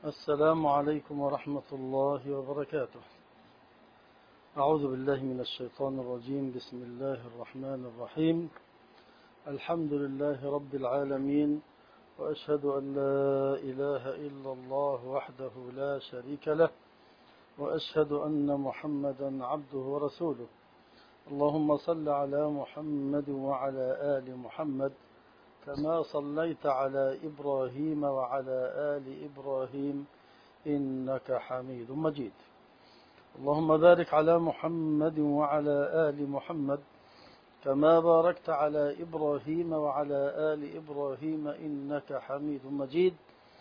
السلام عليكم ورحمة الله وبركاته. أعوذ بالله من الشيطان الرجيم. بسم الله الرحمن الرحيم. الحمد لله رب العالمين، وأشهد أن لا إله إلا الله وحده لا شريك له، وأشهد أن محمدا عبده ورسوله. اللهم صل على محمد وعلى آل محمد كما صليت على إبراهيم وعلى آل إبراهيم إنك حميد مجيد. اللهم بارك على محمد وعلى آل محمد كما باركت على إبراهيم وعلى آل إبراهيم إنك حميد مجيد.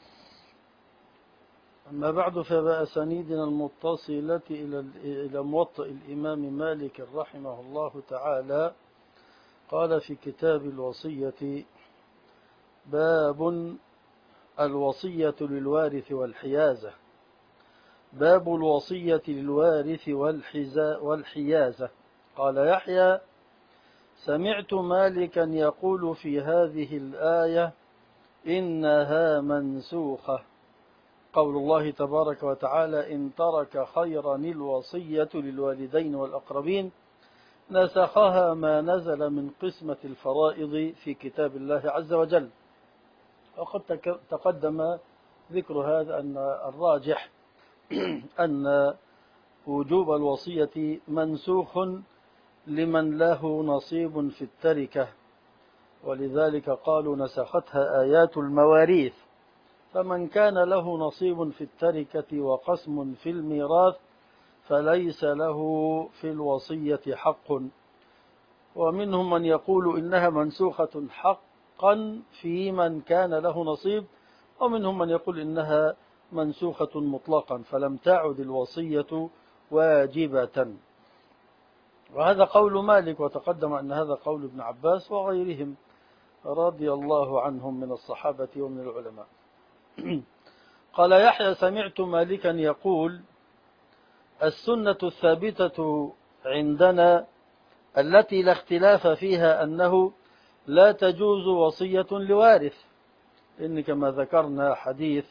أما بعد، فبأسانيدنا المتصلة إلى موطئ الإمام مالك رحمه الله تعالى قال في كتاب الوصية: باب الوصية للوارث والحيازة. باب الوصية للوارث والحيازة. قال يحيى: سمعت مالكا يقول في هذه الآية: إنها منسوخة. قول الله تبارك وتعالى: إن ترك خيرا الوصية للوالدين والأقربين، نسخها ما نزل من قسمة الفرائض في كتاب الله عز وجل. وقد تقدم ذكر هذا، أن الراجح أن وجوب الوصية منسوخ لمن له نصيب في التركة، ولذلك قالوا نسختها آيات المواريث. فمن كان له نصيب في التركة وقسم في الميراث فليس له في الوصية حق. ومنهم من يقول إنها منسوخة حقا في من كان له نصيب، ومنهم من يقول إنها منسوخة مطلقا فلم تعد الوصية واجبة. وهذا قول مالك، وتقدم أن هذا قول ابن عباس وغيرهم رضي الله عنهم من الصحابة ومن العلماء. قال يحيى: سمعت مالكا يقول: السنة الثابتة عندنا التي لا اختلاف فيها أنه لا تجوز وصية لوارث. إن كما ذكرنا حديث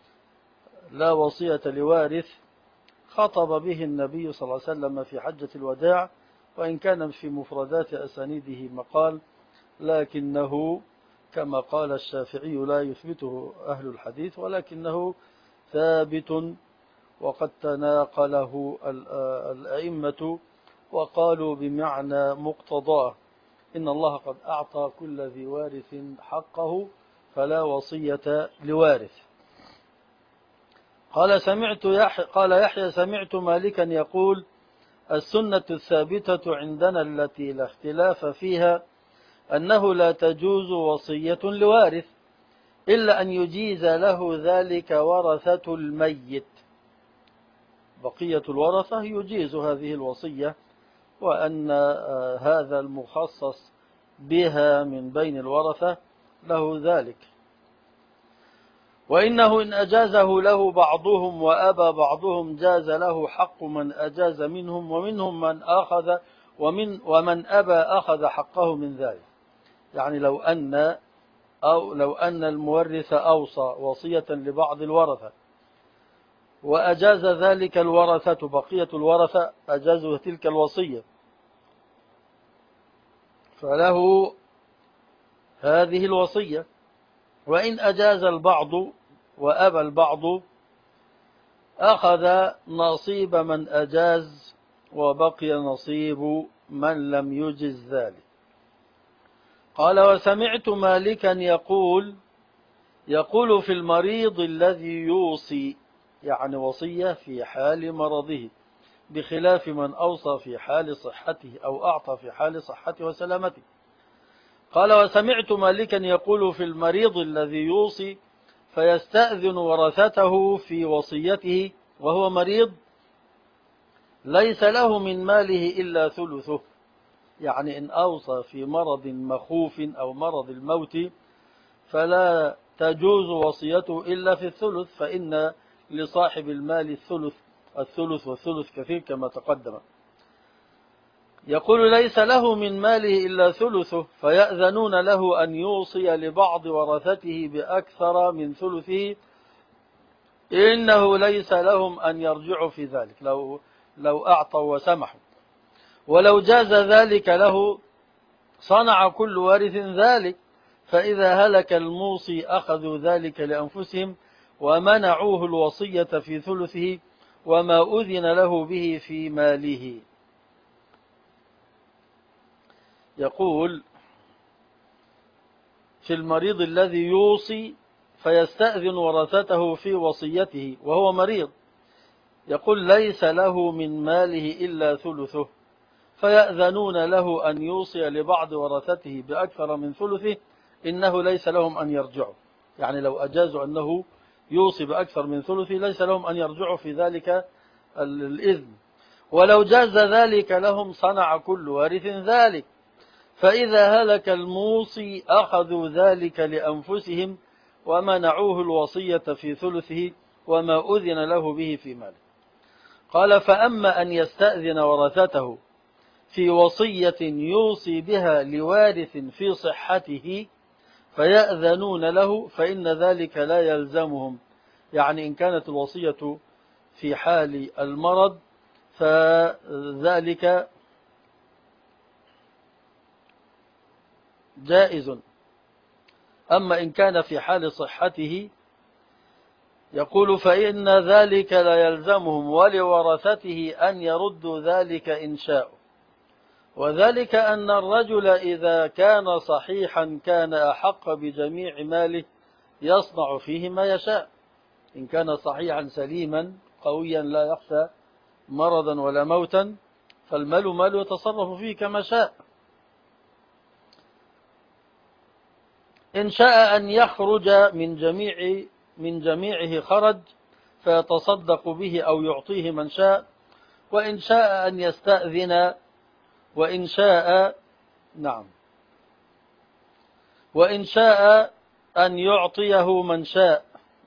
لا وصية لوارث خطب به النبي صلى الله عليه وسلم في حجة الوداع، وإن كان في مفردات أسانيده مقال، لكنه كما قال الشافعي لا يثبته أهل الحديث، ولكنه ثابت، وقد تناقله الأئمة وقالوا بمعنى مقتضاه: إن الله قد أعطى كل ذي وارث حقه فلا وصية لوارث. قال يحيى: سمعت مالكا يقول: السنة الثابتة عندنا التي لا اختلاف فيها أنه لا تجوز وصية لوارث إلا أن يجيز له ذلك ورثة الميت. بقية الورثة يجيز هذه الوصية، وأن هذا المخصص بها من بين الورثة له ذلك. وإنه إن أجازه له بعضهم وأبى بعضهم جاز له حق من أجاز منهم، ومنهم من أخذ ومن أبى أخذ حقه من ذلك. يعني لو أن المورث أوصى وصية لبعض الورثة وأجاز ذلك الورثة، بقية الورثة أجازوا تلك الوصية، فله هذه الوصية. وإن أجاز البعض وأبى البعض أخذ نصيب من أجاز وبقي نصيب من لم يجز ذلك. قال: وسمعت مالكا يقول في المريض الذي يوصي، يعني وصية في حال مرضه، بخلاف من أوصى في حال صحته أو أعطى في حال صحته وسلامته. قال: وسمعت مالكا يقول في المريض الذي يوصي فيستأذن ورثته في وصيته وهو مريض، ليس له من ماله إلا ثلثه. يعني إن أوصى في مرض مخوف أو مرض الموت فلا تجوز وصيته إلا في الثلث، فإن لصاحب المال الثلث والثلث كثير كما تقدم. يقول: ليس له من ماله إلا ثلثه، فيأذنون له أن يوصي لبعض ورثته بأكثر من ثلثه إنه ليس لهم أن يرجعوا في ذلك لو أعطوا وسمحوا. ولو جاز ذلك له صنع كل وارث ذلك، فإذا هلك الموصي أخذوا ذلك لأنفسهم ومنعوه الوصية في ثلثه وما أذن له به في ماله. يقول في المريض الذي يوصي فيستأذن ورثته في وصيته وهو مريض، يقول ليس له من ماله إلا ثلثه، فيأذنون له أن يوصي لبعض ورثته بأكثر من ثلثه، إنه ليس لهم أن يرجعوا. يعني لو أجازوا أنه يوصي بأكثر من ثلثه ليس لهم أن يرجعوا في ذلك الإذن. ولو جاز ذلك لهم صنع كل وارث ذلك، فإذا هلك الموصي أخذوا ذلك لأنفسهم ومنعوه الوصية في ثلثه وما أذن له به في ماله. قال فأما أن يستأذن ورثته في وصية يوصي بها لوارث في صحته فيأذنون له فإن ذلك لا يلزمهم. يعني إن كانت الوصية في حال المرض فذلك جائز، أما إن كان في حال صحته يقول فإن ذلك لا يلزمهم ولورثته أن يردوا ذلك إن شاءوا. وذلك أن الرجل إذا كان صحيحا كان أحق بجميع ماله يصنع فيه ما يشاء. إن كان صحيحا سليما قويا لا يخشى مرضا ولا موتا فالمال مال يتصرف فيه كما شاء. إن شاء أن يخرج من جميعه خرج فيتصدق به أو يعطيه من شاء، وإن شاء أن يستأذن وإن شاء أن يعطيه من شاء.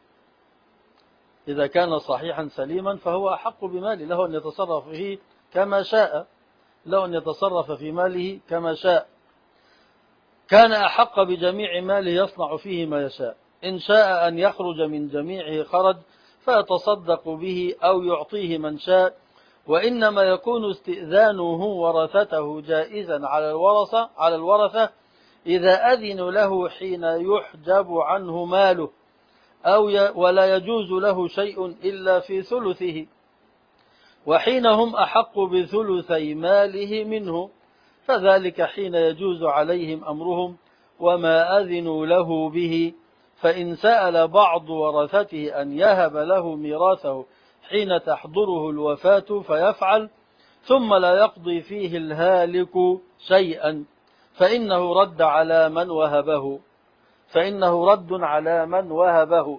إذا كان صحيحا سليما فهو أحق بماله، له أن يتصرف فيه كما شاء، له أن يتصرف في ماله كما شاء. كان أحق بجميع ماله يصنع فيه ما يشاء. إن شاء أن يخرج من جميعه خرج فيتصدق به أو يعطيه من شاء. وإنما يكون استئذانه ورثته جائزا على الورثة إذا أذنوا له حين يحجب عنه ماله ولا يجوز له شيء إلا في ثلثه، وحين هم أحق بثلثي ماله منه فذلك حين يجوز عليهم أمرهم وما أذنوا له به. فإن سأل بعض ورثته أن يهب له ميراثه حين تحضره الوفاة فيفعل، ثم لا يقضي فيه الهالك شيئا فإنه رد على من وهبه،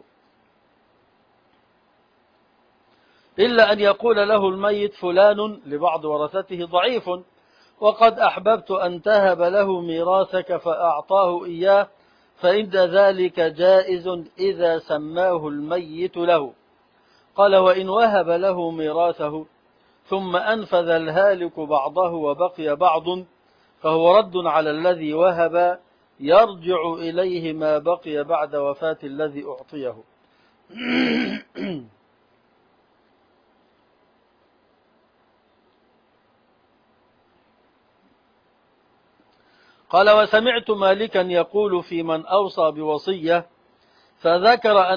إلا أن يقول له الميت فلان لبعض ورثته ضعيف وقد أحببت أن تهب له ميراثك فأعطاه إياه، فإن ذلك جائز إذا سماه الميت له. قال وإن وهب له ميراثه ثم أنفذ الهالك بعضه وبقي بعض فهو رد على الذي وهب، يرجع إليه ما بقي بعد وفاة الذي أعطيه. قال وسمعت مالكا يقول في من أوصى بوصية فذكر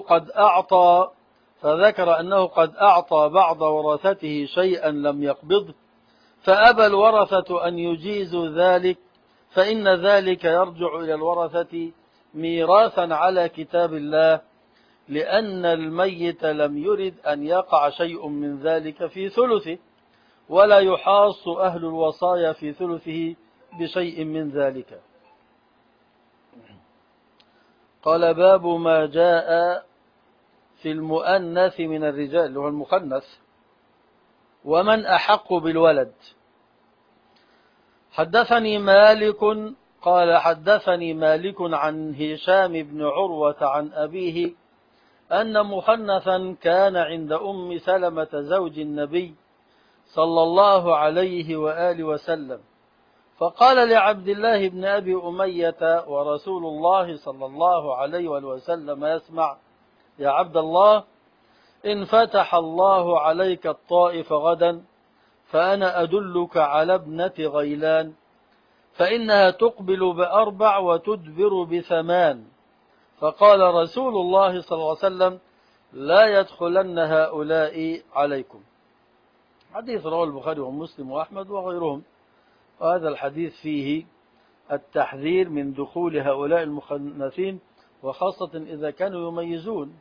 أنه قد أعطى بعض ورثته شيئا لم يقبضه فأبى الورثة أن يجيزوا ذلك، فإن ذلك يرجع إلى الورثة ميراثا على كتاب الله، لأن الميت لم يرد أن يقع شيء من ذلك في ثلثه، ولا يحاص أهل الوصايا في ثلثه بشيء من ذلك. قال باب ما جاء في المؤنث من الرجال اللي هو المخنث ومن أحق بالولد. حدثني مالك قال حدثني مالك عن هشام بن عروة عن أبيه أن مخنثا كان عند أم سلمة زوج النبي صلى الله عليه وآله وسلم، فقال لعبد الله بن أبي أمية ورسول الله صلى الله عليه وآله وسلم يسمع: يا عبد الله إن فتح الله عليك الطائف غدا فأنا أدلك على ابنة غيلان فإنها تقبل ب4 وتدبر ب8. فقال رسول الله صلى الله عليه وسلم لا يدخلن هؤلاء عليكم. حديث رواه البخاري ومسلم وأحمد وغيرهم. وهذا الحديث فيه التحذير من دخول هؤلاء المخنثين، وخاصة إذا كانوا يميزون،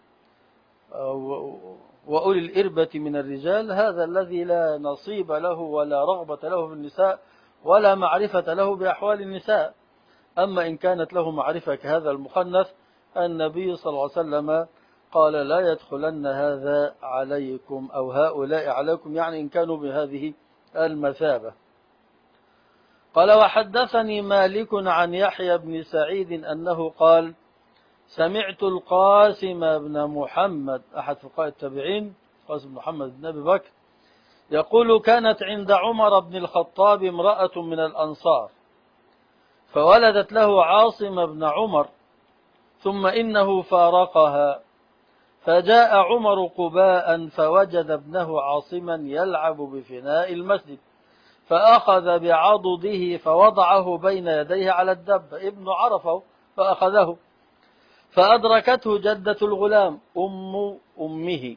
وأولي الإربة من الرجال، هذا الذي لا نصيب له ولا رغبة له في النساء ولا معرفة له بأحوال النساء. أما إن كانت له معرفة كهذا المخنث، النبي صلى الله عليه وسلم قال لا يدخلن هذا عليكم أو هؤلاء عليكم، يعني إن كانوا بهذه المثابة. قال وحدثني مالك عن يحيى بن سعيد أنه قال سمعت القاسم بن محمد أحد فقهاء التابعين، قاسم بن محمد بن أبي بكر، يقول كانت عند عمر بن الخطاب امرأة من الأنصار فولدت له عاصم بن عمر ثم إنه فارقها، فجاء عمر قباء فوجد ابنه عاصما يلعب بفناء المسجد فأخذ بعضده فوضعه بين يديه على الدب، ابن عرفه فأخذه، فأدركته جدة الغلام أمه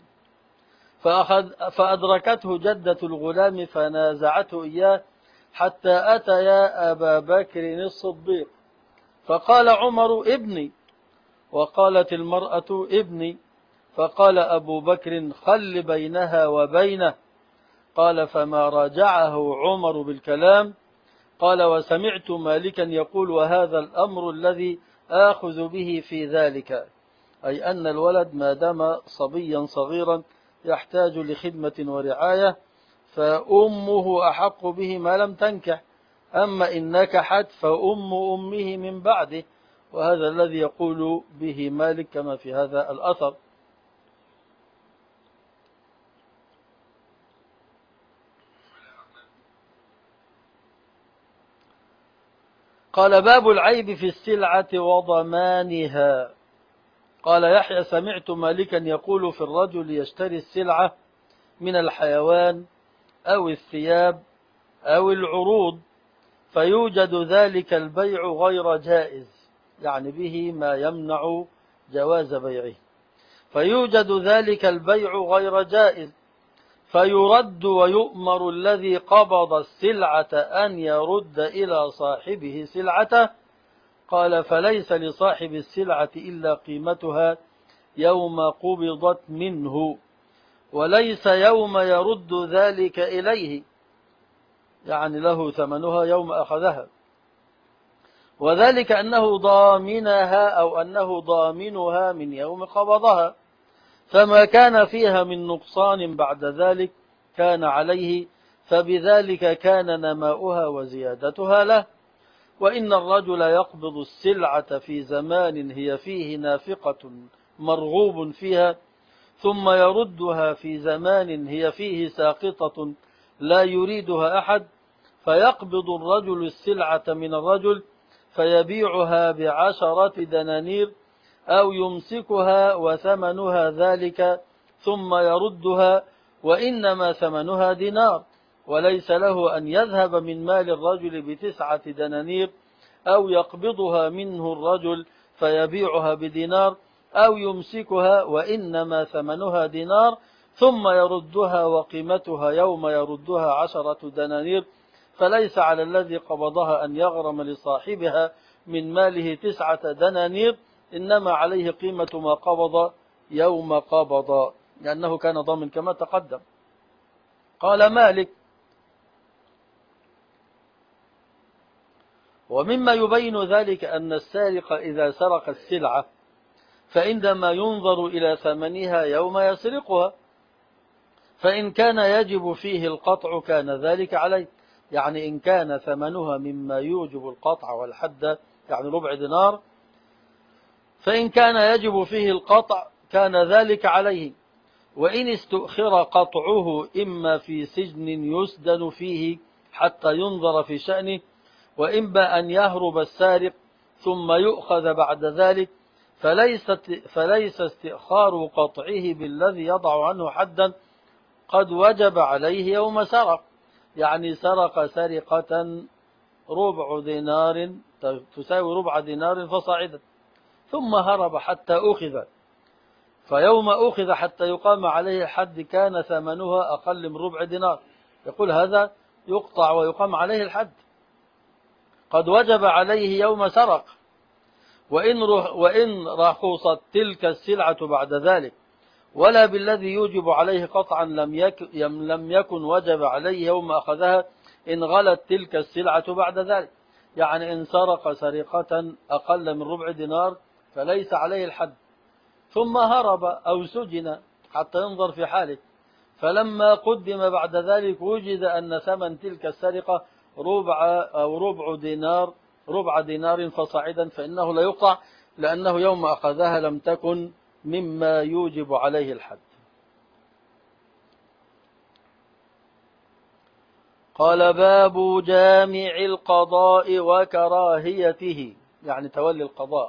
فأدركته جدة الغلام فنازعته إياه حتى أتيا أبا بكر الصديق، فقال عمر ابني، وقالت المرأة ابني، فقال أبو بكر خل بينها وبينه. قال فما راجعه عمر بالكلام. قال وسمعت مالكا يقول وهذا الأمر الذي آخذ به في ذلك، أي أن الولد ما دام صبيا صغيرا يحتاج لخدمة ورعاية فأمه أحق به ما لم تنكح، أما إن نكحت فأم أمه من بعده، وهذا الذي يقول به مالك كما في هذا الأثر. قال باب العيب في السلعة وضمانها. قال يحيى سمعت مالكا يقول في الرجل يشتري السلعة من الحيوان أو الثياب أو العروض فيوجد ذلك البيع غير جائز، يعني به ما يمنع جواز بيعه، فيوجد ذلك البيع غير جائز فيرد ويؤمر الذي قبض السلعة أن يرد إلى صاحبه سلعته. قال فليس لصاحب السلعة إلا قيمتها يوم قبضت منه، وليس يوم يرد ذلك إليه، يعني له ثمنها يوم أخذها، وذلك أنه ضامنها أو أنه ضامنها من يوم قبضها، فما كان فيها من نقصان بعد ذلك كان عليه، فبذلك كان نماؤها وزيادتها له. وإن الرجل يقبض السلعة في زمان هي فيه نافقة مرغوب فيها ثم يردها في زمان هي فيه ساقطة لا يريدها أحد، فيقبض الرجل السلعة من الرجل فيبيعها ب10 دنانير أو يمسكها وثمنها ذلك ثم يردها، وإنما ثمنها دينار، وليس له أن يذهب من مال الرجل ب9 دنانير أو يقبضها منه الرجل فيبيعها بدينار أو يمسكها، وإنما ثمنها دينار ثم يردها وقيمتها يوم يردها 10 دنانير، فليس على الذي قبضها أن يغرم لصاحبها من ماله 9 دنانير، إنما عليه قيمة ما قبض يوم قبض، لأنه كان ضامن كما تقدم. قال مالك ومما يبين ذلك أن السارق إذا سرق السلعة فعندما ينظر إلى ثمنها يوم يسرقها، فإن كان يجب فيه القطع كان ذلك عليه، يعني إن كان ثمنها مما يوجب القطع والحد يعني ربع دينار، فإن كان يجب فيه القطع كان ذلك عليه، وإن استؤخر قطعه إما في سجن يسدن فيه حتى ينظر في شأنه، وإما أن يهرب السارق ثم يؤخذ بعد ذلك، فليس استئخار قطعه بالذي يضع عنه حدا قد وجب عليه يوم سرق. يعني سرق سرقة ربع دينار تساوي ربع دينار فصاعدا، ثم هرب حتى أخذ، فيوم أخذ حتى يقام عليه الحد كان ثمنها أقل من ربع دينار، يقول هذا يقطع ويقام عليه الحد، قد وجب عليه يوم سرق. وإن رخصت تلك السلعة بعد ذلك ولا بالذي يوجب عليه قطعا لم يكن وجب عليه يوم أخذها إن غلت تلك السلعة بعد ذلك. يعني إن سرق سرقة أقل من ربع دينار فليس عليه الحد، ثم هرب أو سجن حتى ينظر في حاله، فلما قدم بعد ذلك وجد أن ثمن تلك السرقة ربع دينار فصاعدا، فإنه لا يقطع، لأنه يوم أخذها لم تكن مما يوجب عليه الحد. قال باب جامع القضاء وكراهيته، يعني تولي القضاء.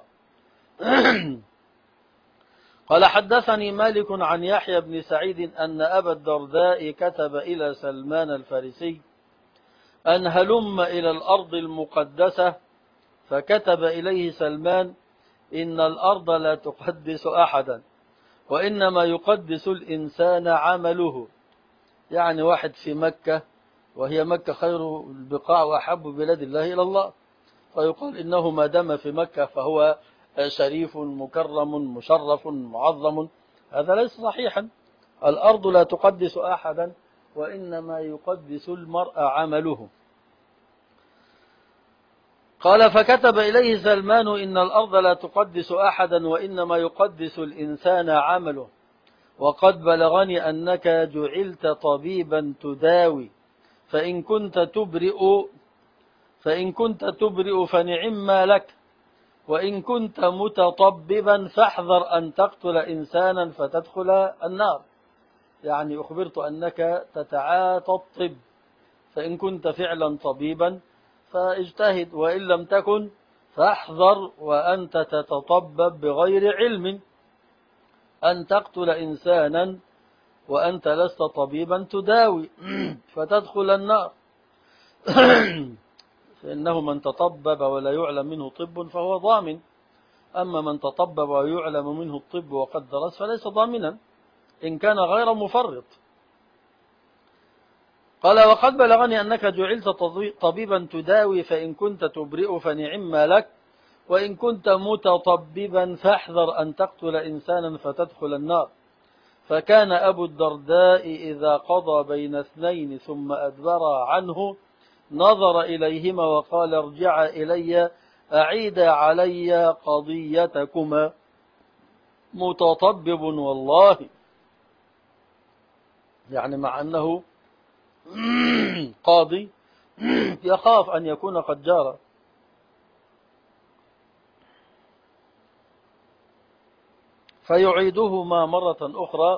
قال حدثني مالك عن يحيى بن سعيد أن أبا الدرداء كتب إلى سلمان الفارسي أن هلم إلى الأرض المقدسة، فكتب إليه سلمان إن الأرض لا تقدس أحدا وإنما يقدس الإنسان عمله. يعني واحد في مكة، وهي مكة خير البقاع وأحب بلاد الله إلى الله، فيقال إنه ما دام في مكة فهو شريف مكرم مشرف معظم. هذا ليس صحيحا. الأرض لا تقدس أحدا وإنما يقدس المرء عمله. قال فكتب إليه سلمان إن الأرض لا تقدس أحدا وإنما يقدس الإنسان عمله، وقد بلغني أنك جعلت طبيبا تداوي، فإن كنت تبرئ فنعم لك، وإن كنت متطببا فاحذر أن تقتل إنسانا فتدخل النار. يعني أخبرت أنك تتعاطى الطب، فإن كنت فعلا طبيبا فاجتهد، وإن لم تكن فاحذر وأنت تتطبب بغير علم أن تقتل إنسانا وأنت لست طبيبا تداوي فتدخل النار. فإنه من تطبب ولا يعلم منه طب فهو ضامن، أما من تطبب ويعلم منه الطب وقد درس فليس ضامنا إن كان غير مفرط. قال وقد بلغني أنك جعلت طبيبا تداوي، فإن كنت تبرئ فنعم لك، وإن كنت متطببا فاحذر أن تقتل إنسانا فتدخل النار. فكان أبو الدرداء إذا قضى بين اثنين ثم أدبر عنه نظر إليهما وقال ارجع إلي أعيد علي قضيتكما، متطبب والله. يعني مع أنه قاضي يخاف أن يكون قد جار. فيعيدهما مرة أخرى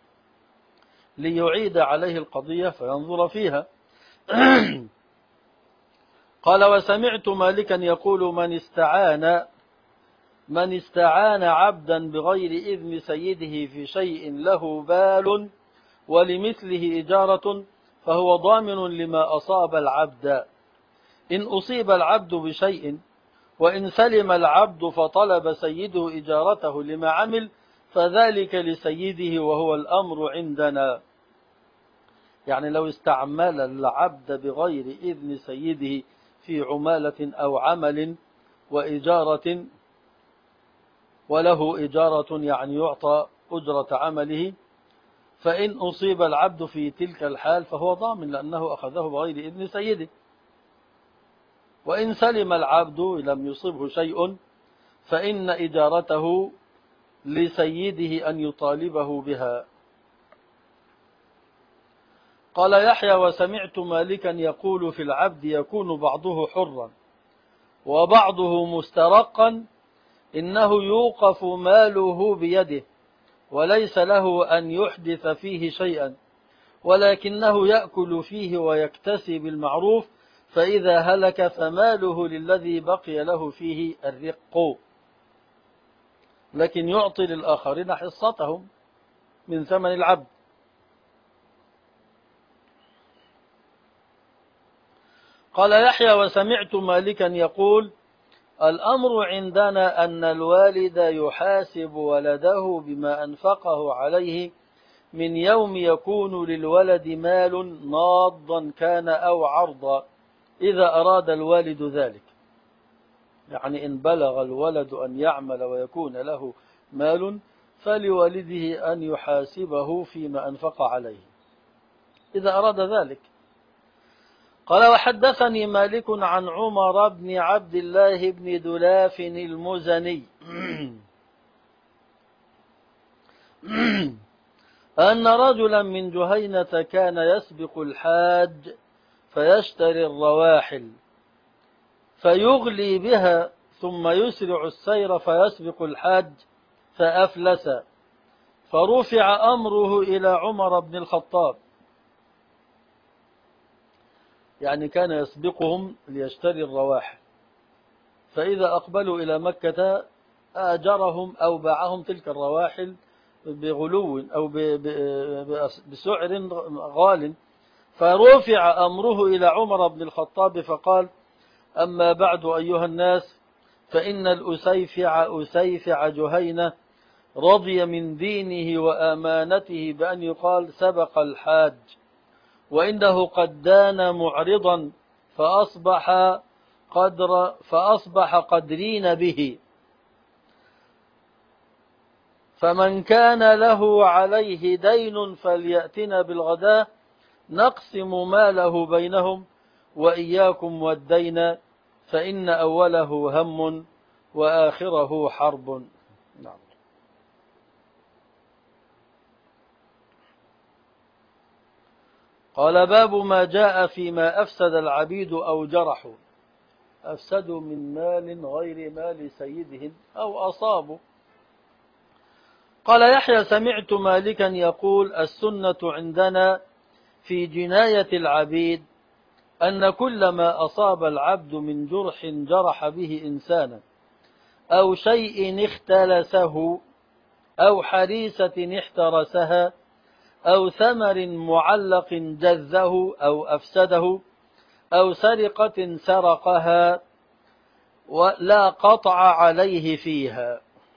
ليعيد عليه القضية فينظر فيها. قال وسمعت مالكا يقول من استعان عبدا بغير إذن سيده في شيء له بال ولمثله إجارة فهو ضامن لما أصاب العبد، إن أصيب العبد بشيء، وإن سلم العبد فطلب سيده إجارته لما عمل فذلك لسيده وهو الأمر عندنا. يعني لو استعمل العبد بغير إذن سيده في عمالة أو عمل وإجارة، وله إجارة يعني يعطى أجرة عمله، فإن أصيب العبد في تلك الحال فهو ضامن لأنه أخذه بغير إذن سيده. وإن سلم العبد لم يصبه شيء فإن إجارته لسيده أن يطالبه بها. قال يحيى وسمعت مالكا يقول في العبد يكون بعضه حرا وبعضه مسترقا إنه يوقف ماله بيده وليس له أن يحدث فيه شيئا، ولكنه يأكل فيه ويكتسي بالمعروف، فإذا هلك فماله للذي بقي له فيه الرق. لكن يعطي للآخرين حصتهم من ثمن العبد. قال يحيى وسمعت مالكا يقول الأمر عندنا أن الوالد يحاسب ولده بما أنفقه عليه من يوم يكون للولد مال ناضا كان أو عرضا إذا أراد الوالد ذلك. يعني إن بلغ الولد أن يعمل ويكون له مال فلوالده أن يحاسبه فيما أنفق عليه إذا أراد ذلك. قال وحدثني مالك عن عمر بن عبد الله بن دلاف المزني أن رجلا من جهينة كان يسبق الحاج فيشتري الرواحل فيغلي بها ثم يسرع السير فيسبق الحاج فأفلس، فرفع أمره إلى عمر بن الخطاب. يعني كان يسبقهم ليشتري الرواحل، فإذا أقبلوا إلى مكة آجرهم أو باعهم تلك الرواحل بغلو أو بسعر غال، فرفع أمره إلى عمر بن الخطاب فقال أما بعد أيها الناس فإن الأسيفع جهينة رضي من دينه وأمانته بأن يقال سبق الحاج، وإنه قد دان معرضا فأصبح قدرين به، فمن كان له عليه دين فليأتنا بالغداء نقسم ماله بينهم، وإياكم والدين فإن أوله هم وآخره حرب. نعم. قال باب ما جاء فيما أفسد العبيد أو جرحوا، أفسدوا من مال غير مال سيدهم أو أصابوا. قال يحيى سمعت مالكا يقول السنة عندنا في جناية العبيد أن كل ما أصاب العبد من جرح جرح به إنسانا أو شيء اختلسه أو حريسة احترسها أو ثمر معلق جذه أو أفسده أو سرقة سرقها ولا قطع عليه فيها.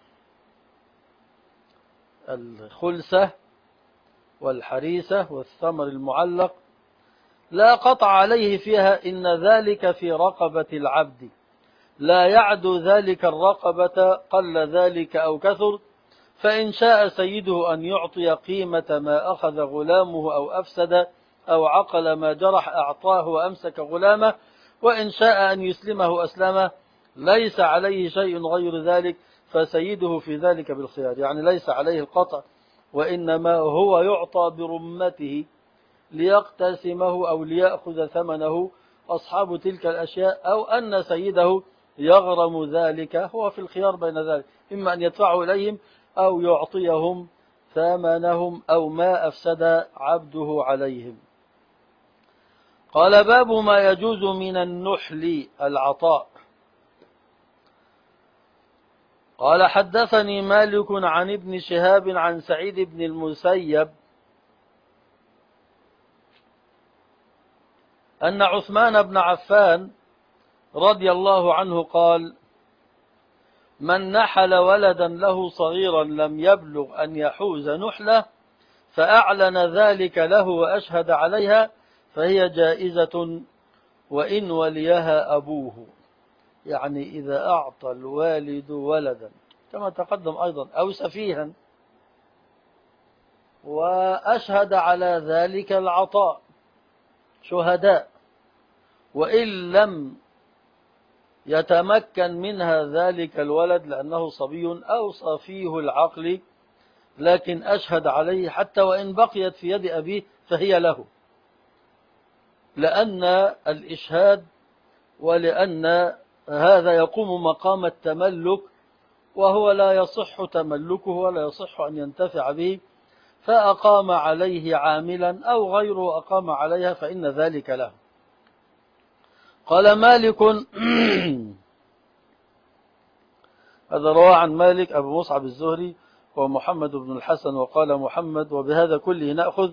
الخلسة والحريسة والثمر المعلق لا قطع عليه فيها، إن ذلك في رقبة العبد لا يعدو ذلك الرقبة قل ذلك أو كثر، فإن شاء سيده أن يعطي قيمة ما أخذ غلامه أو أفسد أو عقل ما جرح أعطاه وأمسك غلامه، وإن شاء أن يسلمه أسلمه، ليس عليه شيء غير ذلك فسيده في ذلك بالخيار. يعني ليس عليه القطع، وإنما هو يعطى برمته ليقتسمه أو ليأخذ ثمنه أصحاب تلك الأشياء، أو أن سيده يغرم ذلك، هو في الخيار بين ذلك، إما أن يدفعه إليهم أو يعطيهم ثمنهم أو ما أفسد عبده عليهم. قال باب ما يجوز من النحل العطاء. قال حدثني مالك عن ابن شهاب عن سعيد بن المسيب أن عثمان بن عفان رضي الله عنه قال من نحل ولدا له صغيرا لم يبلغ أن يحوز نحله فأعلن ذلك له وأشهد عليها فهي جائزة وإن وليها أبوه. يعني إذا أعطى الوالد ولدا كما تقدم أيضا أو سفيها وأشهد على ذلك العطاء شهداء، وإن لم يتمكن منها ذلك الولد لأنه صبي أو صفيه العقل لكن أشهد عليه حتى وإن بقيت في يد أبيه فهي له، لأن الإشهاد ولأن هذا يقوم مقام التملك، وهو لا يصح تملكه ولا يصح أن ينتفع به، فأقام عليه عاملا أو غيره أقام عليها فإن ذلك له. قال مالك هذا رواه عن مالك أبو مصعب الزهري ومحمد بن الحسن، وقال محمد: وبهذا كله نأخذ.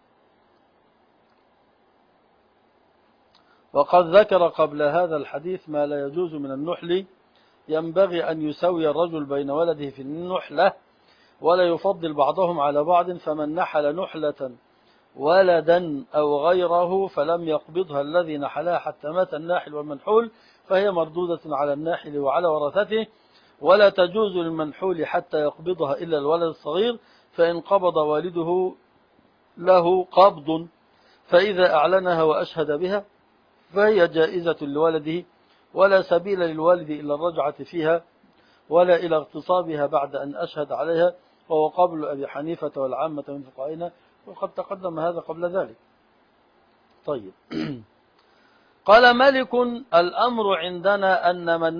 وقد ذكر قبل هذا الحديث ما لا يجوز من النحل. ينبغي أن يسوي الرجل بين ولده في النحلة ولا يفضل بعضهم على بعض، فمن نحل نحلة ولدا أو غيره فلم يقبضها الذي نحلها حتى مات الناحل والمنحول فهي مردودة على الناحل وعلى ورثته، ولا تجوز للمنحول حتى يقبضها إلا الولد الصغير، فإن قبض والده له قبض فإذا أعلنها وأشهد بها فهي جائزة لولده، ولا سبيل للوالد إلى الرجعة فيها ولا إلى اغتصابها بعد أن أشهد عليها، وهو قول أبي حنيفة والعامة من فقهائنا، وقد تقدم هذا قبل ذلك. طيب. قال مالك: الأمر عندنا أن من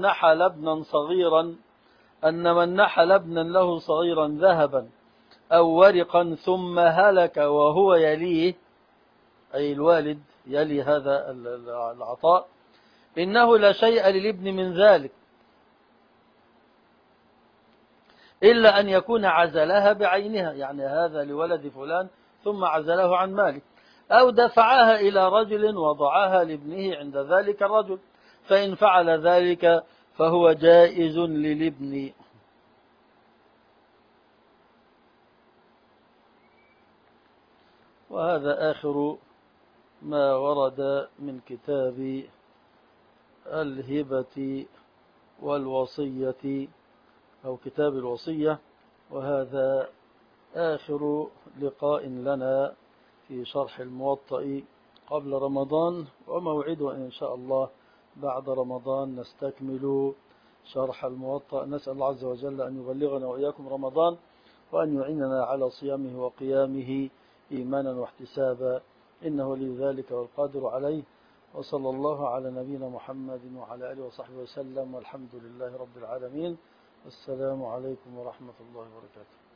نحل ابنا له صغيرا ذهبا أو ورقا ثم هلك وهو يليه، أي الوالد يلي هذا العطاء، إنه لا شيء للابن من ذلك إلا أن يكون عزلها بعينها، يعني هذا لولد فلان ثم عزله عن ماله، أو دفعها إلى رجل وضعها لابنه عند ذلك الرجل، فإن فعل ذلك فهو جائز للابن. وهذا آخر ما ورد من كتاب الهبة والوصية أو كتاب الوصية، وهذا آخر لقاء لنا في شرح الموطأ قبل رمضان، وموعده إن شاء الله بعد رمضان نستكمل شرح الموطأ. نسأل الله عز وجل أن يبلغنا وإياكم رمضان، وأن يعيننا على صيامه وقيامه إيمانا واحتسابا، إنه ولي ذلك والقادر عليه. وصلى الله على نبينا محمد وعلى آله وصحبه وسلم، والحمد لله رب العالمين. السلام عليكم ورحمة الله وبركاته.